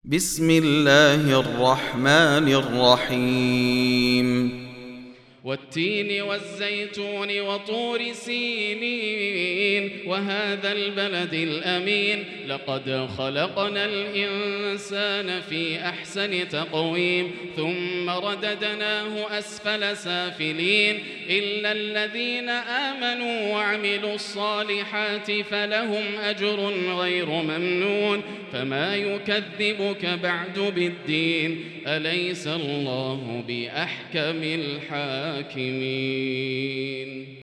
بسم الله الرحمن الرحيم والتين والزيتون وطور سينين وهذا البلد الأمين لقد خلقنا الإنسان في أحسن تقويم ثم رددناه أسفل سافلين إلا الذين آمنوا وعملوا الصالحات فلهم أجر غير ممنون فما يكذبك بعد بالدين أليس الله بأحكم الحاكمين.